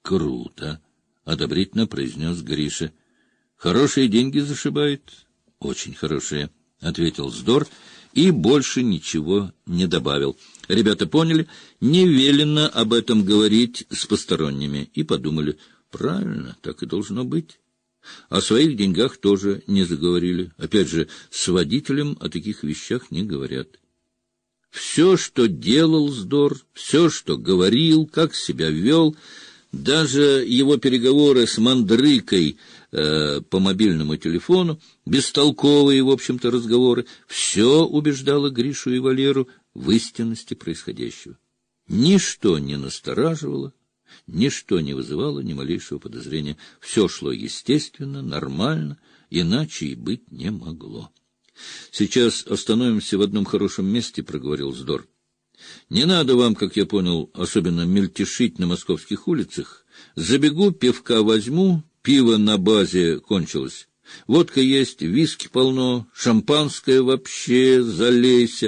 Круто, — одобрительно произнес Гриша. — Хорошие деньги зашибает? — Очень хорошие, — ответил Здор и больше ничего не добавил. Ребята поняли, не велено об этом говорить с посторонними, и подумали, правильно, так и должно быть. О своих деньгах тоже не заговорили. Опять же, с водителем о таких вещах не говорят. Все, что делал Здор, все, что говорил, как себя вел, даже его переговоры с Мандрыкой по мобильному телефону, бестолковые, в общем-то, разговоры, все убеждало Гришу и Валеру в истинности происходящего. Ничто не настораживало, ничто не вызывало ни малейшего подозрения. Все шло естественно, нормально, иначе и быть не могло. — Сейчас остановимся в одном хорошем месте, — проговорил Здор. — Не надо вам, как я понял, особенно мельтешить на московских улицах. Забегу, пивка возьму, пиво на базе кончилось. Водка есть, виски полно, шампанское вообще, залейся.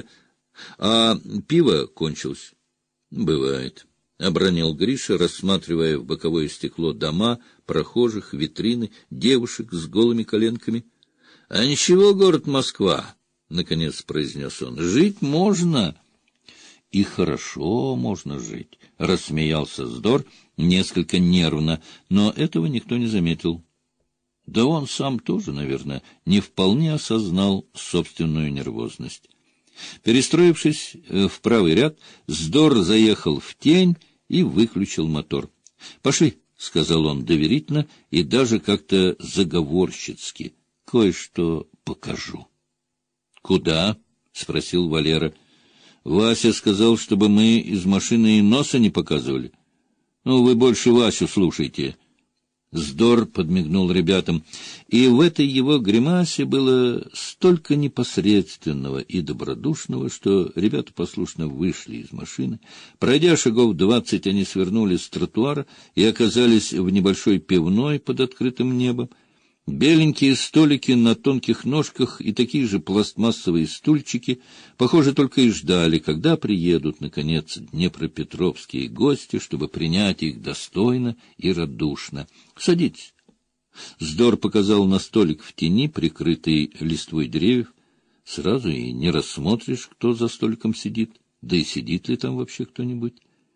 А пиво кончилось. — Бывает, — обронил Гриша, рассматривая в боковое стекло дома, прохожих, витрины, девушек с голыми коленками. — А ничего, город Москва, — наконец произнес он, — жить можно. — И хорошо можно жить, — рассмеялся Здор несколько нервно, но этого никто не заметил. Да он сам тоже, наверное, не вполне осознал собственную нервозность. Перестроившись в правый ряд, Здор заехал в тень и выключил мотор. — Пошли, — сказал он доверительно и даже как-то заговорщицки. — Кое-что покажу. — Куда? — спросил Валера. — Вася сказал, чтобы мы из машины и носа не показывали. — Ну, вы больше Васю слушайте. Здор подмигнул ребятам, и в этой его гримасе было столько непосредственного и добродушного, что ребята послушно вышли из машины. Пройдя шагов 20, они свернули с тротуара и оказались в небольшой пивной под открытым небом. Беленькие столики на тонких ножках и такие же пластмассовые стульчики, похоже, только и ждали, когда приедут, наконец, днепропетровские гости, чтобы принять их достойно и радушно. — Садитесь. Здор показал на столик в тени, прикрытый листвой деревьев. Сразу и не рассмотришь, кто за столиком сидит, да и сидит ли там вообще кто-нибудь.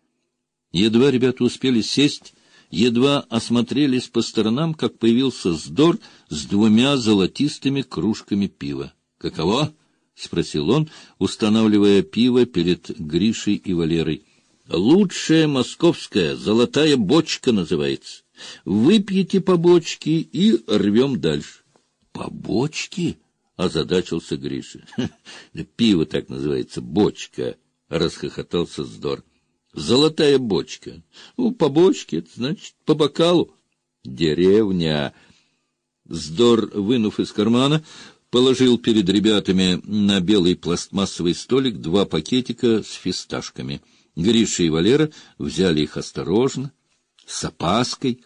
Едва ребята успели сесть, едва осмотрелись по сторонам, как появился Здор с 2 золотистыми кружками пива. — Каково? — спросил он, устанавливая пиво перед Гришей и Валерой. — Лучшая московская золотая бочка называется. Выпьете по бочке и рвем дальше. — По бочке? — озадачился Гриша. — Пиво так называется, бочка, — расхохотался Здор. — Золотая бочка. Ну, по бочке, это значит, по бокалу. Деревня. Здор, вынув из кармана, положил перед ребятами на белый пластмассовый столик 2 пакетика с фисташками. Гриша и Валера взяли их осторожно, с опаской.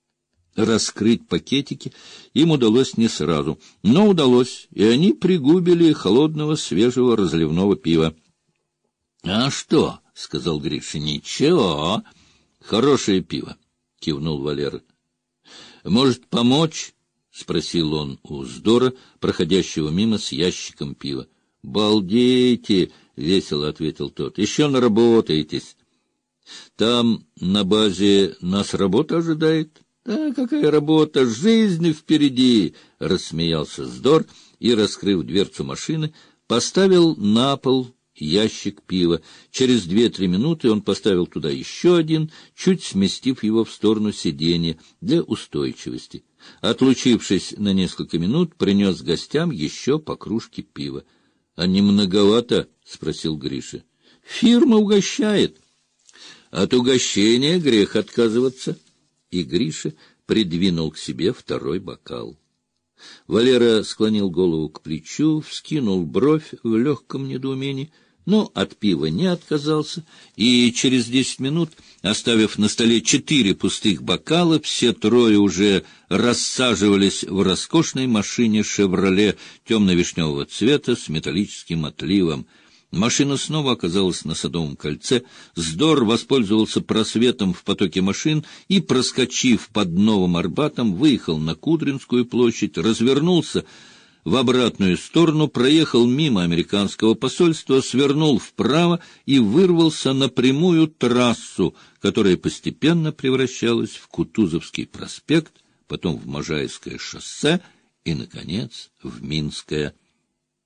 Раскрыть пакетики им удалось не сразу, но удалось, и они пригубили холодного свежего разливного пива. — А что? — сказал Гриша. — Ничего. — Хорошее пиво, — кивнул Валера. — Может, помочь? — спросил он у Здора, проходящего мимо с ящиком пива. — Балдейте! — весело ответил тот. — Еще наработаетесь. — Там на базе нас работа ожидает. — Да какая работа? Жизнь впереди! — рассмеялся Здор и, раскрыв дверцу машины, поставил на пол ящик пива. Через 2-3 минуты он поставил туда еще один, чуть сместив его в сторону сиденья для устойчивости. Отлучившись на несколько минут, принес гостям еще по кружке пива. — А не многовато? — спросил Гриша. — Фирма угощает. — От угощения грех отказываться. И Гриша придвинул к себе 2 бокал. Валера склонил голову к плечу, вскинул бровь в легком недоумении, но от пива не отказался, и через 10 минут, оставив на столе 4 пустых бокала, все 3 уже рассаживались в роскошной машине «Шевроле» темно-вишневого цвета с металлическим отливом. Машина снова оказалась на Садовом кольце. Здор воспользовался просветом в потоке машин и, проскочив под Новым Арбатом, выехал на Кудринскую площадь, развернулся в обратную сторону, проехал мимо американского посольства, свернул вправо и вырвался на прямую трассу, которая постепенно превращалась в Кутузовский проспект, потом в Можайское шоссе и, наконец, в Минское.